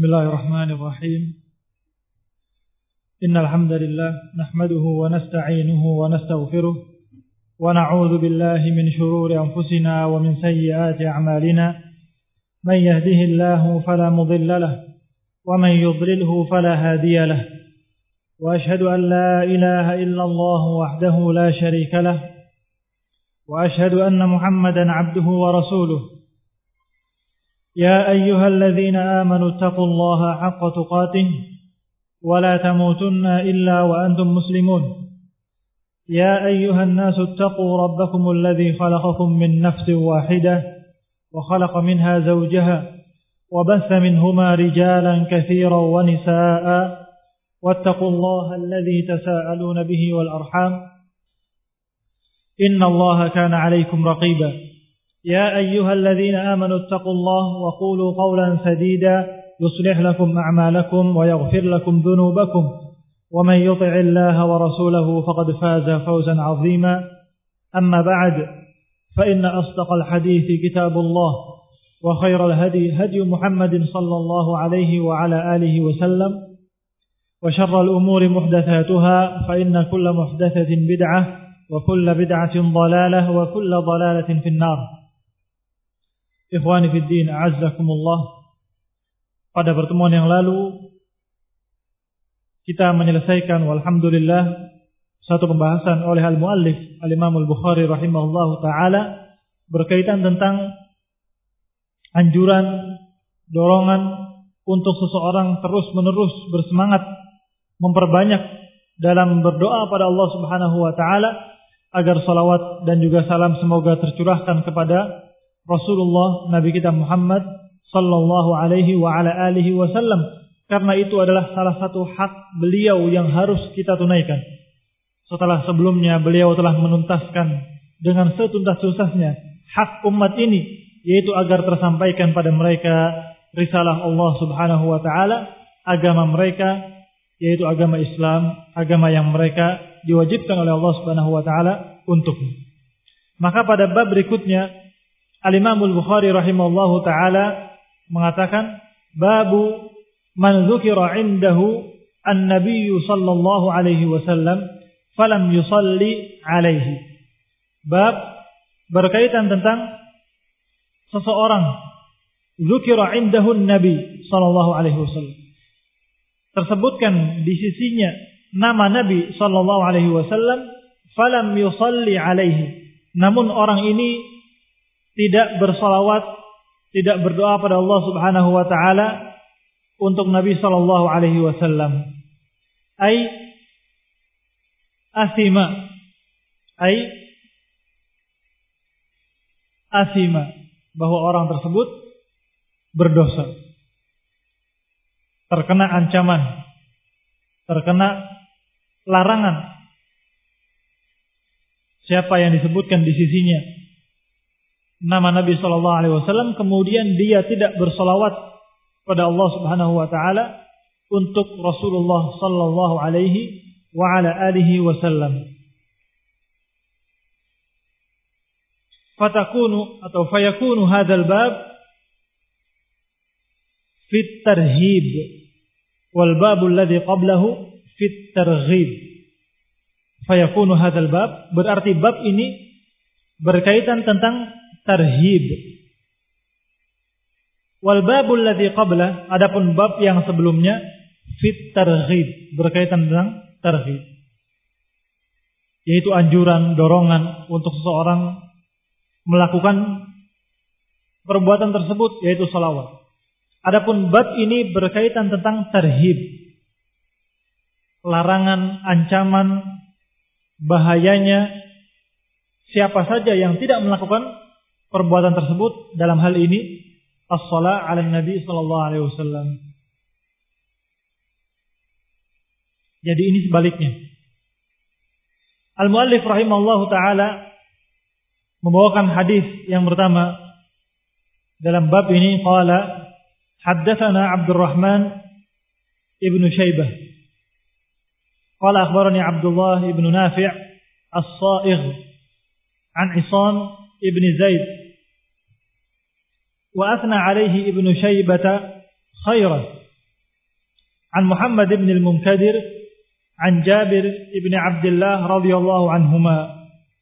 Bismillahirrahmanirrahim. Innal hamdalillah nahmaduhu wa nasta'inuhu wa nastaghfiruh wa na'udzu billahi min shururi anfusina wa min sayyiati a'malina. Man yahdihillahu fala mudilla lahu wa man yudlilhu fala hadiya lahu. Wa ashhadu an la ilaha illallah wahdahu la sharika lahu wa ashhadu anna Muhammadan 'abduhu wa rasuluh. يا أيها الذين آمنوا اتقوا الله حق تقاته ولا تموتن إلا وأنتم مسلمون. يا أيها الناس اتقوا ربكم الذي خلقكم من نفس واحدة وخلق منها زوجها وبث منهما رجالا كثيرا ونساء واتقوا الله الذي تساءلون به والأرحام إن الله كان عليكم رقيبا. يا أيها الذين آمنوا اتقوا الله وقولوا قولا سديدا يصلح لكم أعمالكم ويغفر لكم ذنوبكم ومن يطع الله ورسوله فقد فاز فوزا عظيما. أما بعد فإن أصدق الحديث كتاب الله وخير الهدي هدي محمد صلى الله عليه وعلى آله وسلم وشر الأمور محدثاتها فإن كل محدثة بدعة وكل بدعة ضلالة وكل ضلالة في النار. Ikhwani fid din, a'azzakumullah. Pada pertemuan yang lalu kita menyelesaikan walhamdulillah satu pembahasan oleh al-muallif al-Imam al-Bukhari rahimahullahu taala berkaitan tentang anjuran, dorongan untuk seseorang terus-menerus bersemangat memperbanyak dalam berdoa pada Allah Subhanahu wa taala agar salawat dan juga salam semoga tercurahkan kepada Rasulullah Nabi kita Muhammad sallallahu alaihi wa ala alihi wasallam, karena itu adalah salah satu hak beliau yang harus kita tunaikan. Setelah sebelumnya beliau telah menuntaskan dengan setuntas-tuntasnya hak umat ini, yaitu agar tersampaikan pada mereka risalah Allah Subhanahu wa taala, agama mereka yaitu agama Islam, agama yang mereka diwajibkan oleh Allah Subhanahu wa taala untuknya. Maka pada bab berikutnya Al-Imam Al-Bukhari rahimahullahu ta'ala mengatakan babu man dzukira indahu an-nabiyyu sallallahu alaihi wasallam falam yusalli alaihi. Bab berkaitan tentang seseorang dzukira indahu an-nabi sallallahu alaihi wasallam, tersebutkan di sisinya nama Nabi sallallahu alaihi wasallam, falam yusalli alaihi, namun orang ini tidak bersalawat, tidak berdoa pada Allah Subhanahu wa taala untuk Nabi sallallahu alaihi wasallam. Asima, bahwa orang tersebut berdosa, terkena ancaman, terkena larangan. Siapa yang disebutkan di sisinya nama Nabi sallallahu alaihi wasallam kemudian dia tidak bersalawat pada Allah Subhanahu wa taala untuk Rasulullah sallallahu alaihi wa ala alihi wasallam. Fayakunu hadzal bab fit tarhib wal bab alladhi qablahu fit targhib. Fayakunu hadzal bab berarti bab ini berkaitan tentang tarhib. Wal babul ladzi qabla, adapun bab yang sebelumnya fit targhib, berkaitan tentang targhib, yaitu anjuran, dorongan untuk seseorang melakukan perbuatan tersebut, yaitu salawat. Adapun bab ini berkaitan tentang tarhib, larangan, ancaman, bahayanya siapa saja yang tidak melakukan perbuatan tersebut, dalam hal ini as-shalah 'ala Nabi sallallahu alaihi wasallam. Jadi ini sebaliknya. Al-muallif rahimahullahu taala membawakan hadis yang pertama dalam bab ini, qala haddatsana Abdurrahman ibnu Syaibah qala akhbarani Abdullah ibnu Nafi' as-Sa'igh an Isan ibn Zaid wa athna alaihi ibnu Syaibah khairan An Muhammad ibn al-Munkadir an Jabir ibn Abdullah radhiyallahu anhuma.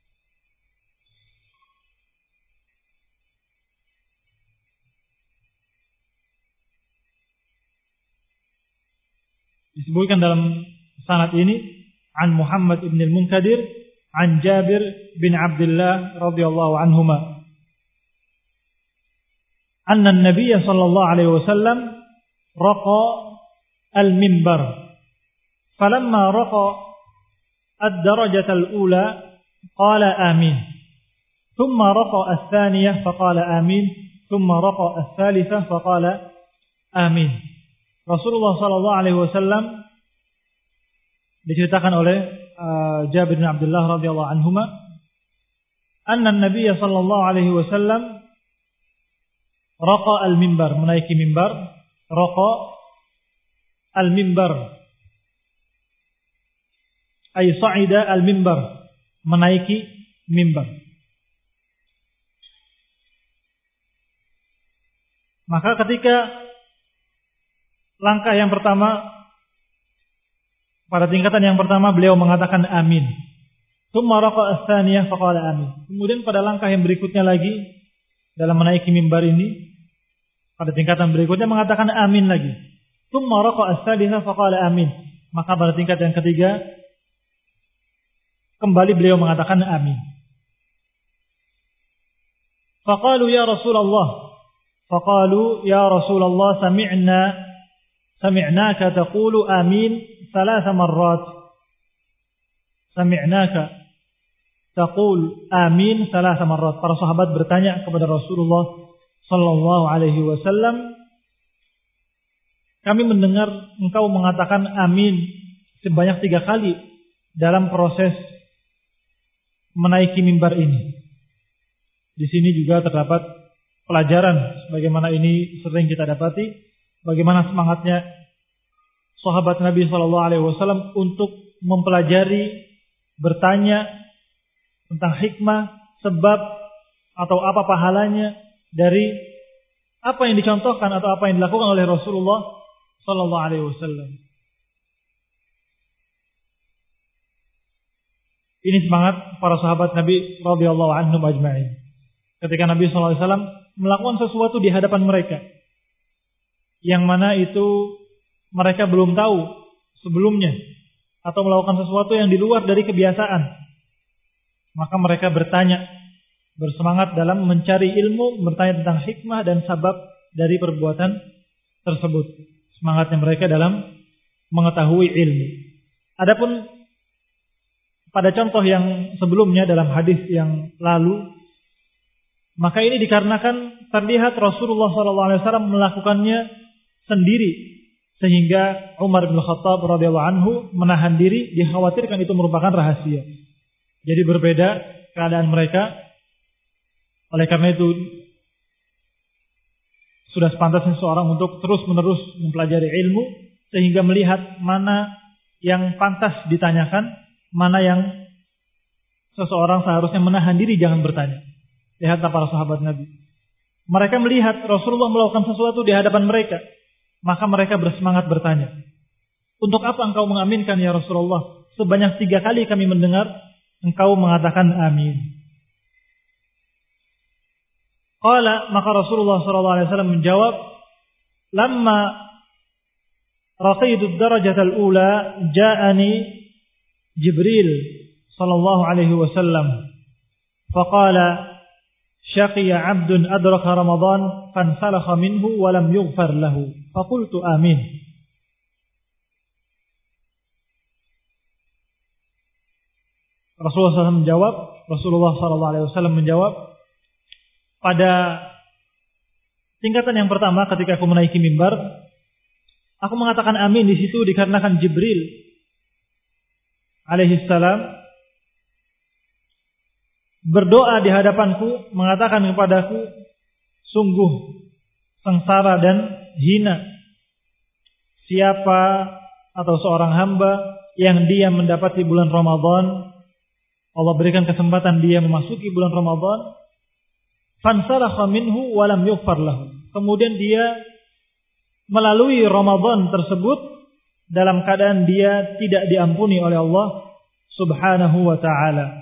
Disebutkan dalam sanad ini an Muhammad ibn al-Munkadir an Jabir bin Abdullah radhiyallahu anhuma anna an-nabiy sallallahu alaihi wasallam raqa al-minbar falamma raqa ad-darajata al-ula qala amin thumma raqa ath-thaniyah faqala amin thumma raqa ath-thalithah faqala amin. Rasulullah sallallahu alaihi wasallam diceritakan oleh Jabir bin Abdullah radhiyallahu anhuma anna an-nabiy sallallahu alaihi wasallam raqa al-minbar, menaiki mimbar, raqa al-minbar ay sa'ida al-minbar, menaiki mimbar. Maka ketika langkah yang pertama, pada tingkatan yang pertama beliau mengatakan amin. Tsumma raqa ats-tsaniyah faqala amin. Kemudian pada langkah yang berikutnya lagi dalam menaiki mimbar ini, pada tingkatan berikutnya mengatakan amin lagi. Tsumma raqa ats-tsalitsah faqala amin. Maka pada tingkat yang ketiga kembali beliau mengatakan amin. Faqalu ya Rasulullah sami'naka taqulu amin 3 marrat. Sami'naka taqul amin 3 marrat. Para sahabat bertanya kepada Rasulullah sallallahu alaihi wasallam, kami mendengar engkau mengatakan amin sebanyak 3 kali dalam proses menaiki mimbar ini. Di sini juga terdapat pelajaran sebagaimana ini sering kita dapati, bagaimana semangatnya sahabat Nabi sallallahu alaihi wasallam untuk mempelajari, bertanya tentang hikmah, sebab atau apa pahalanya dari apa yang dicontohkan atau apa yang dilakukan oleh Rasulullah sallallahu alaihi wasallam. Ini semangat para sahabat Nabi radhiyallahu anhum ajma'in. Ketika Nabi sallallahu alaihi wasallam melakukan sesuatu di hadapan mereka, yang mana itu mereka belum tahu sebelumnya, atau melakukan sesuatu yang di luar dari kebiasaan, maka mereka bertanya, bersemangat dalam mencari ilmu, bertanya tentang hikmah dan sabab dari perbuatan tersebut. Semangatnya mereka dalam mengetahui ilmu. Adapun pada contoh yang sebelumnya dalam hadis yang lalu, maka ini dikarenakan terlihat Rasulullah SAW melakukannya sendiri, sehingga Umar bin Khattab radhiyallahu anhu menahan diri, dikhawatirkan itu merupakan rahasia. Jadi berbeda keadaan mereka. Oleh karena itu sudah sepantasnya seorang untuk terus-menerus mempelajari ilmu, sehingga melihat mana yang pantas ditanyakan, mana yang seseorang seharusnya menahan diri jangan bertanya. Lihatlah para sahabat Nabi. Mereka melihat Rasulullah melakukan sesuatu di hadapan mereka, maka mereka bersemangat bertanya, untuk apa engkau mengaminkan ya Rasulullah? Sebanyak 3 kali kami mendengar engkau mengatakan amin. Qala, maka Rasulullah SAW menjawab, lamma raqaitu ad-darajata al-ula ja'ani Jibril sallallahu alaihi wasallam faqala syaqiya 'abdun adraka Ramadan fansalakha minhu wa lam yughfar lahu faqultu amin. Rasulullah sallallahu alaihi wasallam menjawab, pada tingkatan yang pertama ketika aku menaiki mimbar, aku mengatakan amin di situ dikarenakan Jibril alaihi salam berdoa di hadapanku, mengatakan kepadaku, sungguh sengsara dan hina siapa atau seorang hamba yang dia mendapati bulan Ramadan, Allah berikan kesempatan dia memasuki bulan Ramadan, fansalakha minhu wa lam yughfar lahu, kemudian dia melalui Ramadan tersebut dalam keadaan dia tidak diampuni oleh Allah Subhanahu wa ta'ala.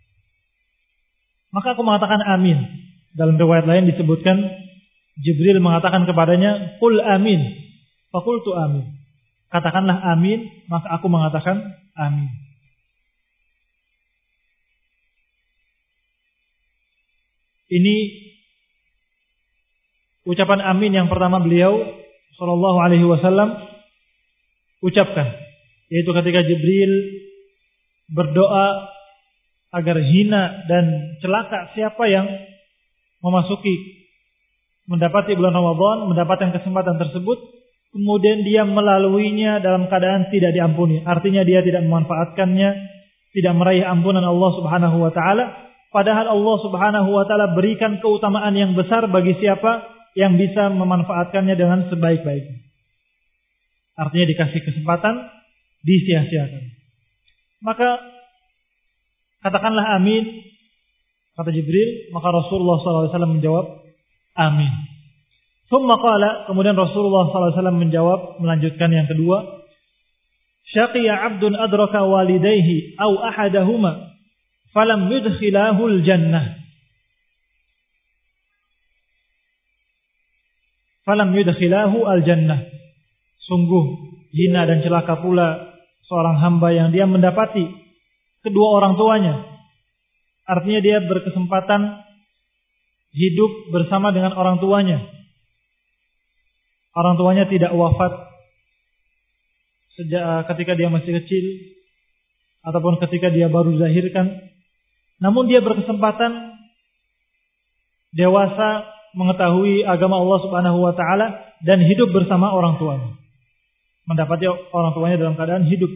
Maka aku mengatakan amin. Dalam riwayat lain disebutkan Jibril mengatakan kepadanya, "Qul amin." Faqultu amin. Katakanlah amin, maka aku mengatakan amin. Ini ucapan amin yang pertama beliau sallallahu alaihi wasallam ucapkan, yaitu ketika Jibril berdoa agar hina dan celaka siapa yang mendapati bulan Ramadan, mendapatkan kesempatan tersebut, kemudian dia melaluinya dalam keadaan tidak diampuni. Artinya dia tidak memanfaatkannya, tidak meraih ampunan Allah Subhanahu wa taala, padahal Allah Subhanahu wa taala berikan keutamaan yang besar bagi siapa yang bisa memanfaatkannya dengan sebaik-baiknya. Artinya dikasih kesempatan, disia-siakan. Maka katakanlah amin, kata Jibril. Maka Rasulullah SAW menjawab amin. Thumma qala, kemudian Rasulullah SAW menjawab, melanjutkan yang kedua, syaqiya abdun adraka walidayhi aw ahadahuma falam yudkhilahul jannah. Falam yudkhilahu al jannah. Sungguh hina dan celaka pula seorang hamba yang dia mendapati kedua orang tuanya. Artinya dia berkesempatan hidup bersama dengan orang tuanya. Orang tuanya tidak wafat sejak ketika dia masih kecil ataupun ketika dia baru dilahirkan. Namun dia berkesempatan dewasa, mengetahui agama Allah Subhanahu wa taala dan hidup bersama orang tuanya. Mendapati orang tuanya dalam keadaan hidup.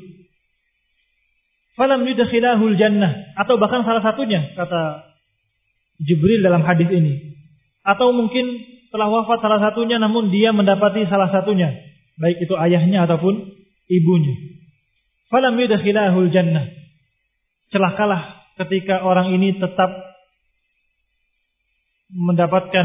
Falam yudkhilahul jannah, atau bahkan salah satunya, kata Jibril dalam hadis ini, atau mungkin telah wafat salah satunya namun dia mendapati salah satunya, baik itu ayahnya ataupun ibunya. Falam yudkhilahul jannah. Celakalah ketika orang ini tetap mendapatkan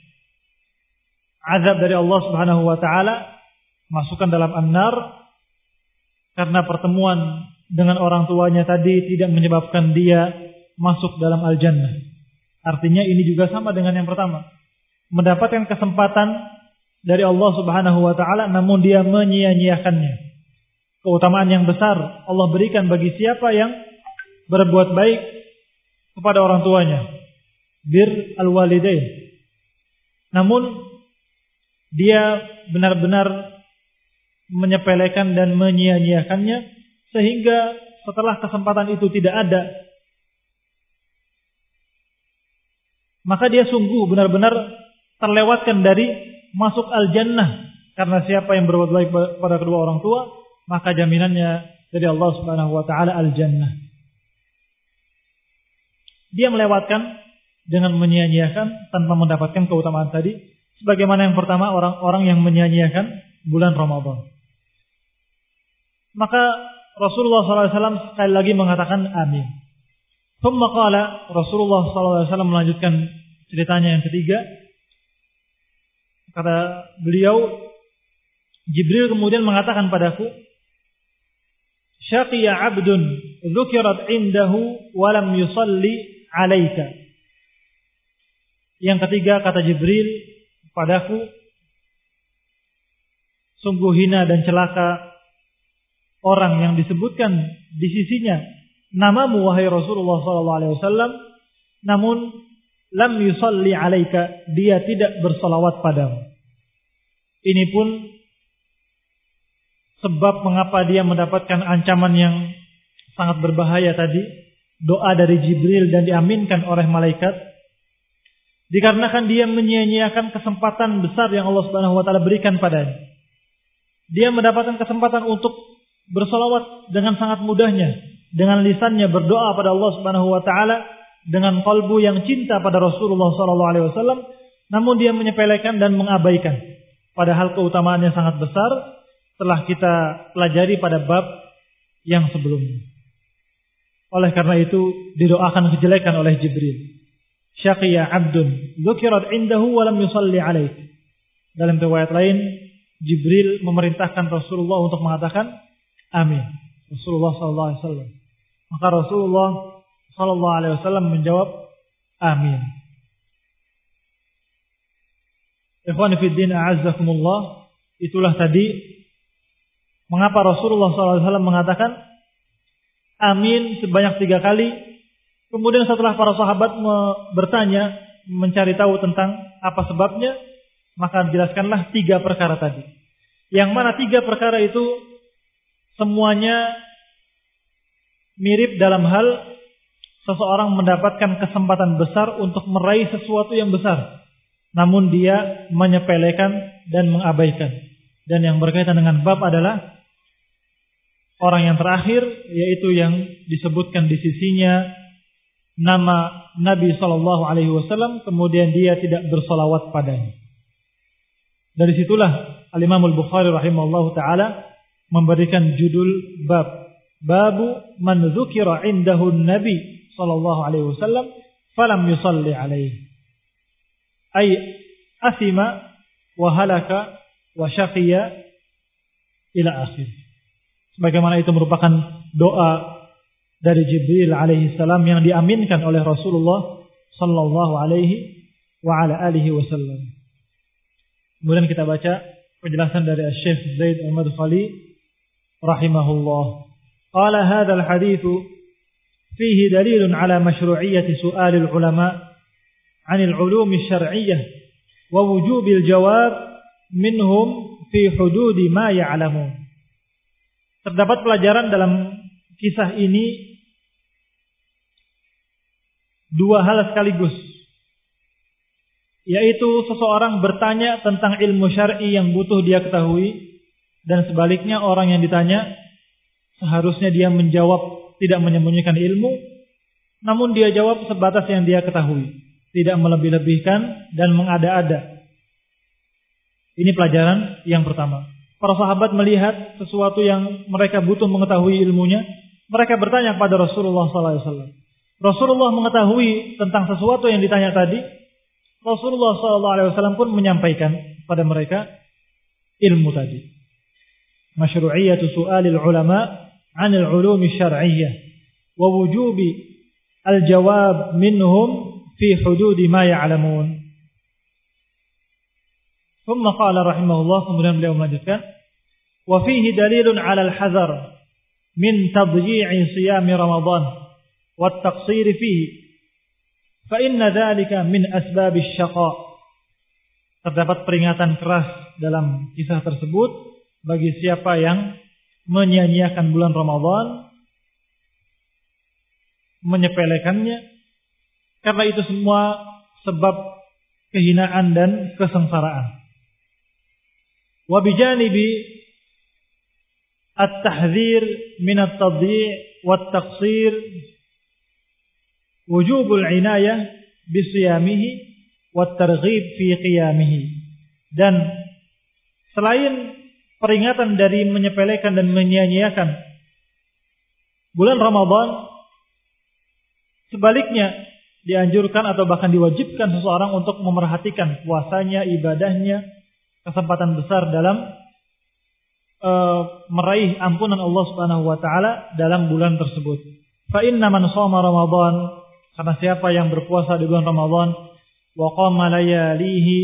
azab dari Allah Subhanahu wa taala, masukkan dalam an-nar, karena pertemuan dengan orang tuanya tadi tidak menyebabkan dia masuk dalam al-jannah. Artinya ini juga sama dengan yang pertama. Mendapatkan kesempatan dari Allah Subhanahu wa taala namun dia menyia-nyiakannya. Keutamaan yang besar Allah berikan bagi siapa yang berbuat baik kepada orang tuanya. Bir al-walidain. Namun dia benar-benar menyepelekan dan menyia-nyiakannya, sehingga setelah kesempatan itu tidak ada, maka dia sungguh benar-benar terlewatkan dari masuk al-jannah. Karena siapa yang berbuat baik pada kedua orang tua, maka jaminannya dari Allah Subhanahu wa taala al-jannah. Dia melewatkan dengan menyia-nyiakan tanpa mendapatkan keutamaan tadi, sebagaimana yang pertama orang-orang yang menyia-nyiakan bulan Ramadan. Maka Rasulullah SAW sekali lagi mengatakan amin. Thumma qala, Rasulullah SAW melanjutkan ceritanya yang ketiga. Kata beliau, Jibril kemudian mengatakan padaku, syaqiya abdun dzukirat indahu walam yusalli alaika. Yang ketiga, kata Jibril padaku, sungguh hina dan celaka orang yang disebutkan di sisinya namamu wahai Rasulullah SAW, namun lam yusalli alaika, dia tidak bersalawat padamu. Ini pun sebab mengapa dia mendapatkan ancaman yang sangat berbahaya tadi, doa dari Jibril dan diaminkan oleh malaikat, dikarenakan dia menyia-nyiakan kesempatan besar yang Allah Subhanahu wa taala berikan padanya. Dia mendapatkan kesempatan untuk bersolawat dengan sangat mudahnya, dengan lisannya berdoa pada Allah Subhanahu wa taala, dengan kalbu yang cinta pada Rasulullah sallallahu alaihi wasallam, namun dia menyepelekan dan mengabaikan, padahal keutamaannya sangat besar telah kita pelajari pada bab yang sebelumnya. Oleh karena itu didoakan kejelekan oleh Jibril. Syaqiya abdun dzukirat indahu wa lam yusalli alaih. Dalam riwayat lain, Jibril memerintahkan Rasulullah untuk mengatakan amin. Rasulullah sallallahu alaihi wasallam. Maka Rasulullah sallallahu alaihi wasallam menjawab amin. Ikhwani fid din, a'azzakumullah. Itulah tadi mengapa Rasulullah sallallahu alaihi wasallam mengatakan amin sebanyak 3 kali. Kemudian setelah para sahabat bertanya, mencari tahu tentang apa sebabnya, maka jelaskanlah 3 perkara tadi. Yang mana 3 perkara itu semuanya mirip dalam hal seseorang mendapatkan kesempatan besar untuk meraih sesuatu yang besar, namun dia menyepelekan dan mengabaikan. Dan yang berkaitan dengan bab adalah orang yang terakhir, yaitu yang disebutkan di sisinya nama Nabi sallallahu alaihi wasallam, kemudian dia tidak bersolawat padanya. Dari situlah Al-Imam Al-Bukhari rahimahullahu taala memberikan judul babu man dzukira indahu Nabi sallallahu alaihi wasallam falam yusalli alaihi, ay asima wa halaka wa syaqiya ila akhir. Sebagaimana itu merupakan doa dari Jibril alaihi salam yang diaminkan oleh Rasulullah sallallahu alaihi wa ala alihi wasallam. Kemudian kita baca penjelasan dari Syekh Zaid Al-Madkhali rahimahullah. Qala hadzal haditsu fihi dalilun ala masyru'iyyati su'alil ulama 'anil 'ulumi syar'iyyah wa wujubil jawab minhum fi hududi ma ya'lamun. Terdapat pelajaran dalam kisah ini 2 hal sekaligus, yaitu seseorang bertanya tentang ilmu syar'i yang butuh dia ketahui, dan sebaliknya orang yang ditanya seharusnya dia menjawab tidak menyembunyikan ilmu, namun dia jawab sebatas yang dia ketahui, tidak melebih-lebihkan dan mengada-ada. Ini pelajaran yang pertama. Para sahabat melihat sesuatu yang mereka butuh mengetahui ilmunya, mereka bertanya kepada Rasulullah SAW. Rasulullah mengetahui tentang sesuatu yang ditanya tadi. Rasulullah SAW pun menyampaikan kepada mereka ilmu tadi. Masyru'iyyatu su'alil ulama 'anil 'ulumi syar'iyyah wa wujubi al-jawab minhum fi hududi ma ya'lamun. Thumma qala rahimahullah, kemudian beliau melanjutkan, wa fihi dalilun 'ala al-hazar min tadyi'i siyami Ramadan wa at-taqsir fihi fa inna dzalika min asbabisy syaqa. Terdapat peringatan keras dalam kisah tersebut bagi siapa yang menyia-nyiakan bulan Ramadan, menyepelekannya, karena itu semua sebab kehinaan dan kesengsaraan. Wa bijanibi at-tahdzir min at-tadyi' wat-taqsir wujubul inayah bisiyamihi wat-targhib fi qiyamihi. Dan selain peringatan dari menyepelekan dan menyia-nyiakan bulan Ramadan, sebaliknya dianjurkan atau bahkan diwajibkan seseorang untuk memerhatikan puasanya, ibadahnya, kesempatan besar dalam meraih ampunan Allah Subhanahu wa taala dalam bulan tersebut. Fa inna man shoma Ramadan, karena siapa yang berpuasa di bulan Ramadan, wa qama layalihi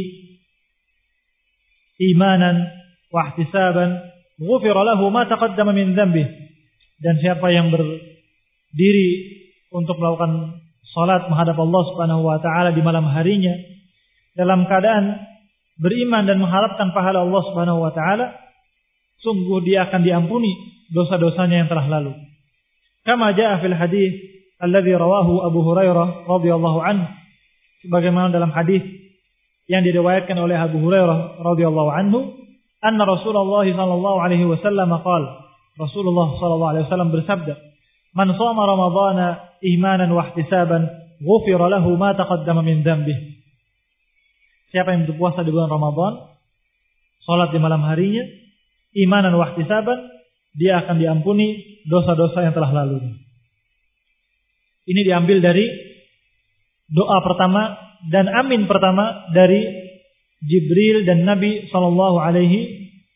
imanan wa ihtisaban, ghufira lahu ma taqaddama min dhanbihi. Dan siapa yang berdiri untuk melakukan salat menghadap Allah Subhanahu wa taala di malam harinya dalam keadaan beriman dan mengharapkan pahala Allah Subhanahu wa taala, sungguh dia akan diampuni dosa-dosanya yang telah lalu. Kama jaa fil hadis alladzi rawahu Abu Hurairah radhiyallahu anhu, sebagaimana dalam hadis yang diriwayatkan oleh Abu Hurairah radhiyallahu anhu, anna Rasulullah sallallahu alaihi wasallam qala, Rasulullah sallallahu alaihi wasallam bersabda, man shoma ramadhana imanan wa ihtisaban ghufira lahu ma taqaddama min dhanbihi. Siapa yang berpuasa di bulan Ramadan, salat di malam harinya, imanan wa ihtisaban, dia akan diampuni dosa-dosa yang telah lalu. Ini diambil dari doa pertama dan amin pertama dari Jibril dan Nabi sallallahu alaihi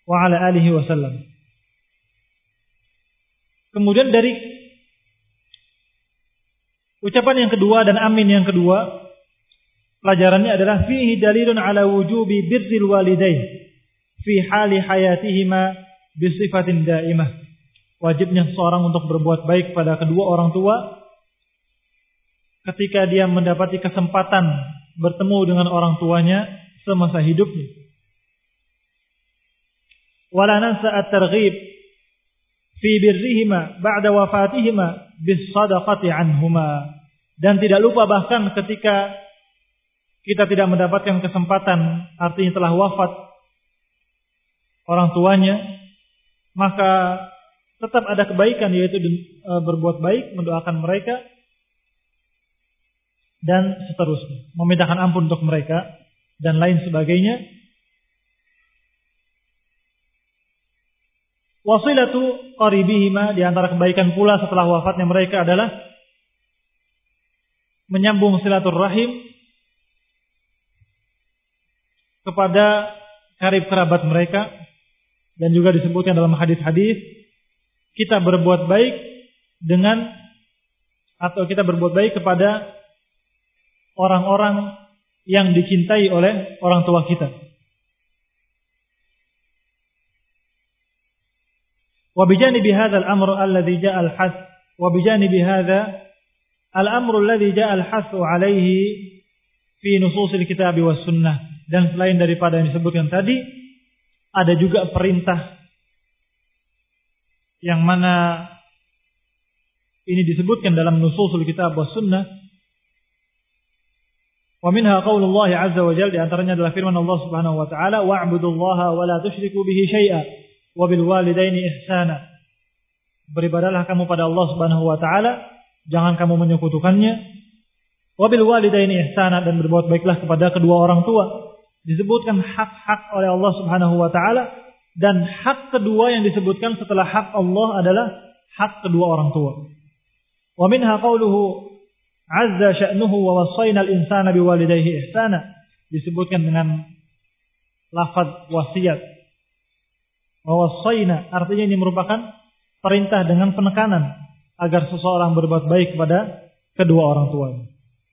wa ala alihi wasallam. Kemudian dari ucapan yang kedua dan amin yang kedua, pelajarannya adalah fihi dalilun ala wujubi birril walidain fi hali hayatihima bisifatin daimah. Wajibnya seseorang untuk berbuat baik pada kedua orang tua ketika dia mendapati kesempatan bertemu dengan orang tuanya semasa hidupnya. Wala nansa at-targhib fi birrihima ba'da wafatihima bis-shadaqati anhuma. Dan tidak lupa bahkan ketika kita tidak mendapatkan kesempatan, artinya telah wafat orang tuanya, maka tetap ada kebaikan, yaitu berbuat baik, mendoakan mereka, dan seterusnya, memintakan ampun untuk mereka, dan lain sebagainya. Wasilatu qaribihima, di antara kebaikan pula setelah wafatnya mereka adalah menyambung silaturrahim kepada karib kerabat mereka, dan juga disebutkan dalam hadis-hadis kita berbuat baik dengan, atau kita berbuat baik kepada orang-orang yang dicintai oleh orang tua kita. Wa bijanibi hadzal amr alladhi jaa al-hath wa bijanibi hadza al-amr alladhi jaa al-hath 'alaihi fi nusus al-kitab was sunnah. Dan selain daripada yang disebutkan tadi, ada juga perintah yang mana ini disebutkan dalam nususul kitab was sunnah. Wa minha qaulullah azza wa jalla, di antaranya adalah firman Allah Subhanahu wa taala, wa'budullaha wa la tusyriku bihi syai'a wa bil walidaini ihsana. Beribadahlah kamu pada Allah Subhanahu wa taala, jangan kamu menyekutukannya. Wa bil walidaini ihsana, dan berbuat baiklah kepada kedua orang tua. Disebutkan hak-hak oleh Allah Subhanahu wa taala, dan hak kedua yang disebutkan setelah hak Allah adalah hak kedua orang tua. Wa minha qauluhu azza sya'nuhu wa wassayna al-insana biwalidayhi ihsana. Disebutkan dengan lafaz wasiat. Wa wassayna, artinya ini merupakan perintah dengan penekanan agar seseorang berbuat baik kepada kedua orang tuanya.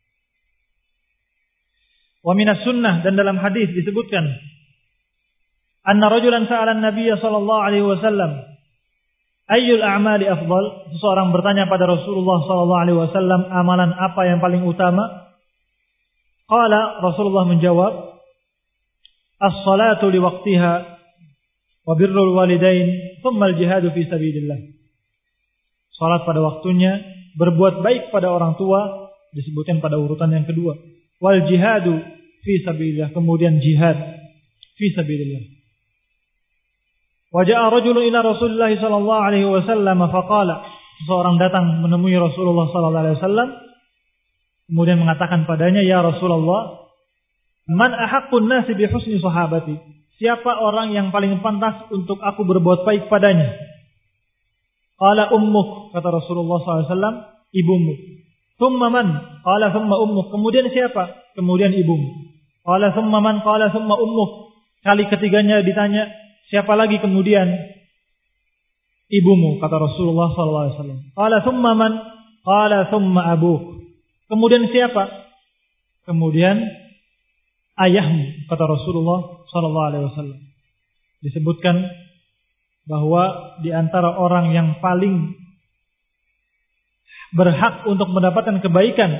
Wa minas sunnah, dan dalam hadis disebutkan anna rajulan sa'ala an-nabiy sallallahu alaihi wasallam ayyul a'mali afdal. Seseorang bertanya pada Rasulullah sallallahu alaihi wasallam, amalan apa yang paling utama? Qala, Rasulullah menjawab, as-salatu li waqtiha wa birrul walidain thumma al-jihadu fi sabilillah. Salat pada waktunya, berbuat baik pada orang tua, disebutkan pada urutan yang kedua. Wal jihadu fi sabilillah, kemudian jihad fi sabilillah. Waja'a rajulun ila Rasulillah sallallahu alaihi wasallam faqala, seseorang datang menemui Rasulullah sallallahu alaihi wasallam kemudian mengatakan padanya, ya Rasulullah, man ahaqqun nasi bi husni sahabati, siapa orang yang paling pantas untuk aku berbuat baik padanya? Qala ummuk, kata Rasulullah sallallahu alaihi wasallam, ibumu. Thumma man? Qala thumma ummuk, kemudian siapa? Kemudian ibumu. Qala thumma man? Qala thumma ummuk. Kali ketiganya ditanya, siapa lagi kemudian? Ibumu, kata Rasulullah sallallahu alaihi wasallam. Qala thumma man? Qala thumma abuk. Kemudian siapa? Kemudian ayahmu, kata Rasulullah sallallahu alaihi wasallam. Disebutkan bahwa di antara orang yang paling berhak untuk mendapatkan kebaikan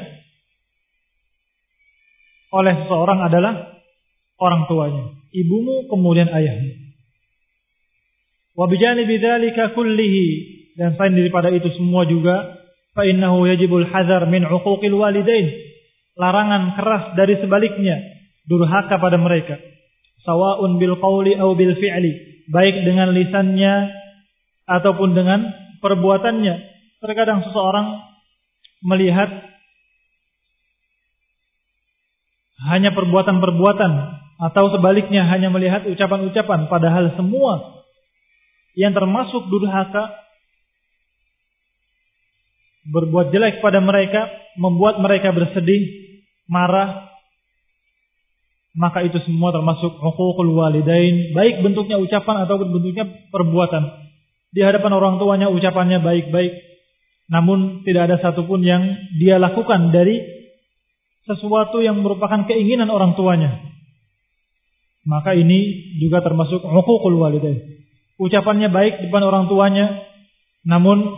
oleh seseorang adalah orang tuanya, ibumu, kemudian ayahmu. Wa bijanibi dzalika kullihi, dan selain daripada itu semua juga, fa innahu yajibul hadzar min uquqil walidain, larangan keras dari sebaliknya, durhaka pada mereka. Sawa'un bil qauli aw bil fi'li, baik dengan lisannya ataupun dengan perbuatannya. Terkadang seseorang melihat hanya perbuatan-perbuatan, atau sebaliknya hanya melihat ucapan-ucapan, padahal semua yang termasuk durhaka, berbuat jelek pada mereka, membuat mereka bersedih, marah, maka itu semua termasuk uququl walidain, baik bentuknya ucapan ataupun bentuknya perbuatan. Di hadapan orang tuanya ucapannya baik-baik, namun tidak ada satupun yang dia lakukan dari sesuatu yang merupakan keinginan orang tuanya. Maka ini juga termasuk uququl walidain. Ucapannya baik di depan orang tuanya, namun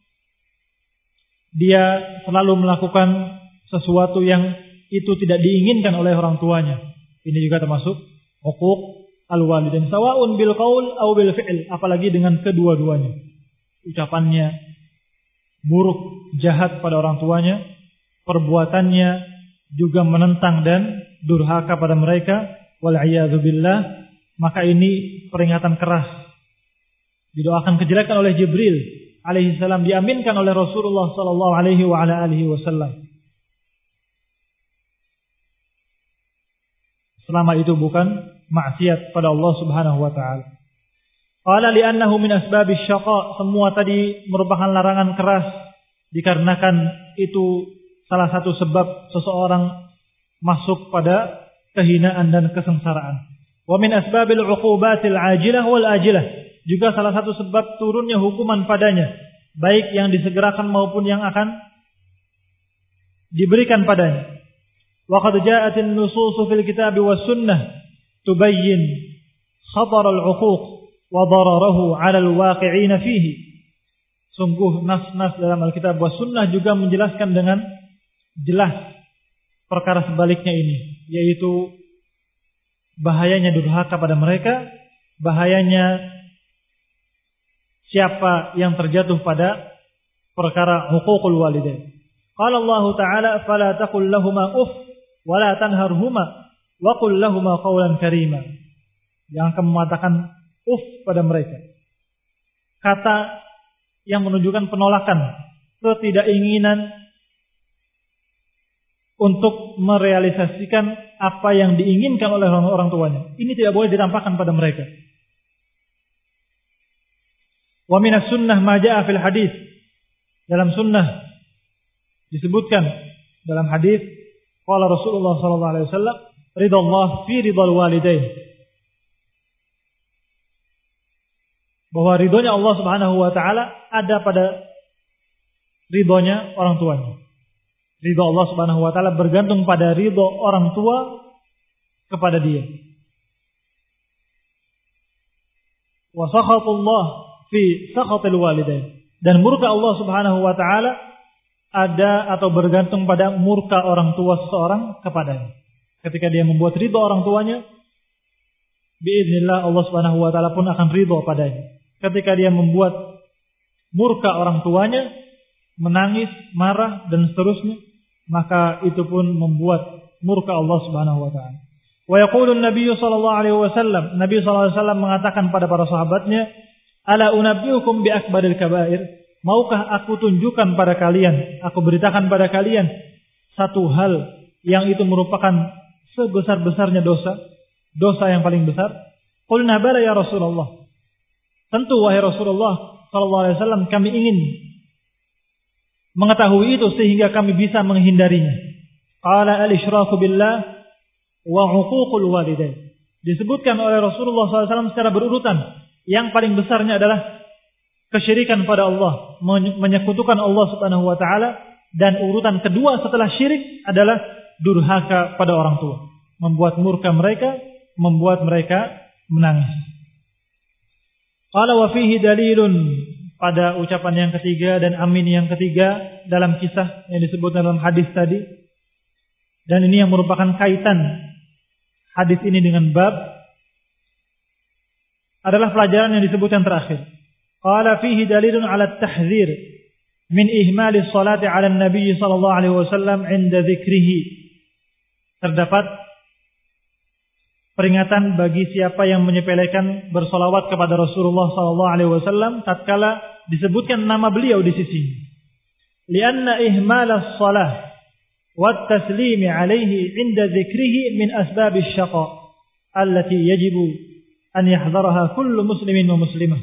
dia selalu melakukan sesuatu yang itu tidak diinginkan oleh orang tuanya. Ini juga termasuk uquq al-walidain, sawa'un bil qaul aw bil fi'l, apalagi dengan kedua-duanya. Ucapannya buruk, jahat pada orang tuanya, perbuatannya juga menentang dan durhaka pada mereka, wal a'yadzu billah, maka ini peringatan keras. Didoakan kejelekan oleh Jibril alaihi salam, diaminkan oleh Rasulullah sallallahu alaihi wa ala alihi wasallam. Selama itu bukan maksiat pada Allah Subhanahu wa taala. Qala li'annahu min asbabisy syaqa, semua tadi merupakan larangan keras dikarenakan itu salah satu sebab seseorang masuk pada kehinaan dan kesengsaraan. Wa min asbabil 'uqubatil 'ajilah wal ajilah, juga salah satu sebab turunnya hukuman padanya, baik yang disegerakan maupun yang akan diberikan padanya. Wa qad ja'atin nusus fil kitab was sunnah tubayyin khatar al-'uquq wa dararahu 'ala al-waqi'in fihi. Sungguh nas-nas dalam Alkitab was sunnah juga menjelaskan dengan jelas perkara sebaliknya ini, yaitu bahayanya durhaka pada mereka, bahayanya siapa yang terjatuh pada perkara huququl walidain. Qala Allah Ta'ala, fala taqul lahumā uff wa la tanharhumā wa qul lahumā qawlan karīmā. Yang akan mengatakan uff pada mereka, kata yang menunjukkan penolakan, ketidakingginan untuk merealisasikan apa yang diinginkan oleh orang tuanya. Ini tidak boleh ditampakkan pada mereka. Wa minas sunnah ma jaa fil hadis. Dalam sunnah disebutkan dalam hadis, qala Rasulullah sallallahu alaihi wasallam, ridallah fi ridal walidain. Bahwa ridhonya Allah Subhanahu wa taala ada pada ridhonya orang tuanya. Ridho Allah Subhanahu wa taala bergantung pada ridho orang tua kepada dia. Wa sakhatullah fi sakhatil walidain, dan murka Allah Subhanahu wa taala ada atau bergantung pada murka orang tua seseorang kepadanya. Ketika dia membuat ridho orang tuanya, biiznillah Allah Subhanahu wa taala pun akan ridho padanya. Ketika dia membuat murka orang tuanya, menangis, marah dan seterusnya, maka itu pun membuat murka Allah Subhanahu wa taala. Wa yaqulu an-nabiy sallallahu alaihi wasallam, Nabi sallallahu alaihi wasallam mengatakan pada para sahabatnya, ala unabbiukum bi akbaril kabair, maukah aku tunjukkan pada kalian, aku beritakan pada kalian satu hal yang itu merupakan sebesar-besarnya dosa, dosa yang paling besar? Qulna bala ya Rasulullah. Tentu wahai Rasulullah sallallahu alaihi wasallam, kami ingin mengetahui itu sehingga kami bisa menghindarinya. Qala al-isyraku billah wa 'uququl walidain. Disebutkan oleh Rasulullah SAW secara berurutan. Yang paling besarnya adalah kesyirikan pada Allah, menyekutukan Allah Subhanahu wa taala, dan urutan kedua setelah syirik adalah durhaka pada orang tua, membuat murka mereka, membuat mereka menangis. Qala wa fihi dalilun, pada ucapan yang ketiga dan amin yang ketiga dalam kisah yang disebut dalam hadis tadi, dan ini yang merupakan kaitan hadis ini dengan bab, adalah pelajaran yang disebutkan terakhir. Qala fihi dalilun ala at-tahdzir min ihmali sholati ala an-nabi sallallahu alaihi wasallam 'inda dzikrihi. Terdapat peringatan bagi siapa yang menyepelekan bersolawat kepada Rasulullah sallallahu alaihi wasallam tatkala disebutkan nama beliau di sisinya. Lianna ihmalas shalah wat taslimi alaihi 'inda dzikrihi min asbabisy syaqa allati yajibu an yahdharaha kullu muslimin wa muslimah.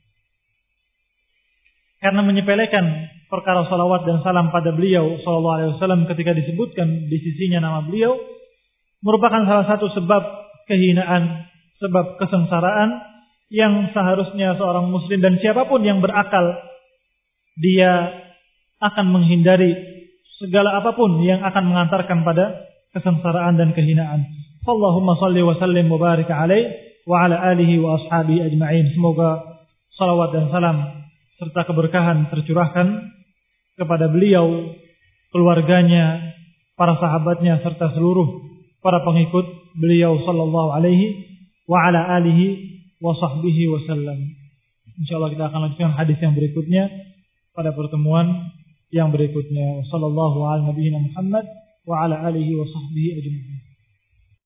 Karena menyepelekan perkara salawat dan salam pada beliau sallallahu alaihi wasallam ketika disebutkan di sisinya nama beliau merupakan salah satu sebab kehinaan, sebab kesengsaraan yang seharusnya seorang muslim dan siapapun yang berakal dia akan menghindari segala apapun yang akan mengantarkan pada kesengsaraan dan kehinaan. Allahumma salli wa sallim wa barik alaihi wa ala alihi wa ashabihi ajma'in. Semoga salawat dan salam serta keberkahan tercurahkan kepada beliau, keluarganya, para sahabatnya serta seluruh para pengikut beliau sallallahu alaihi wa ala alihi wa sahbihi wasallam. Insyaallah kita akan lanjutkan hadis yang berikutnya pada pertemuan yang berikutnya. Sallallahu alaihi Muhammad wa ala alihi wa sahbihi ajma'in.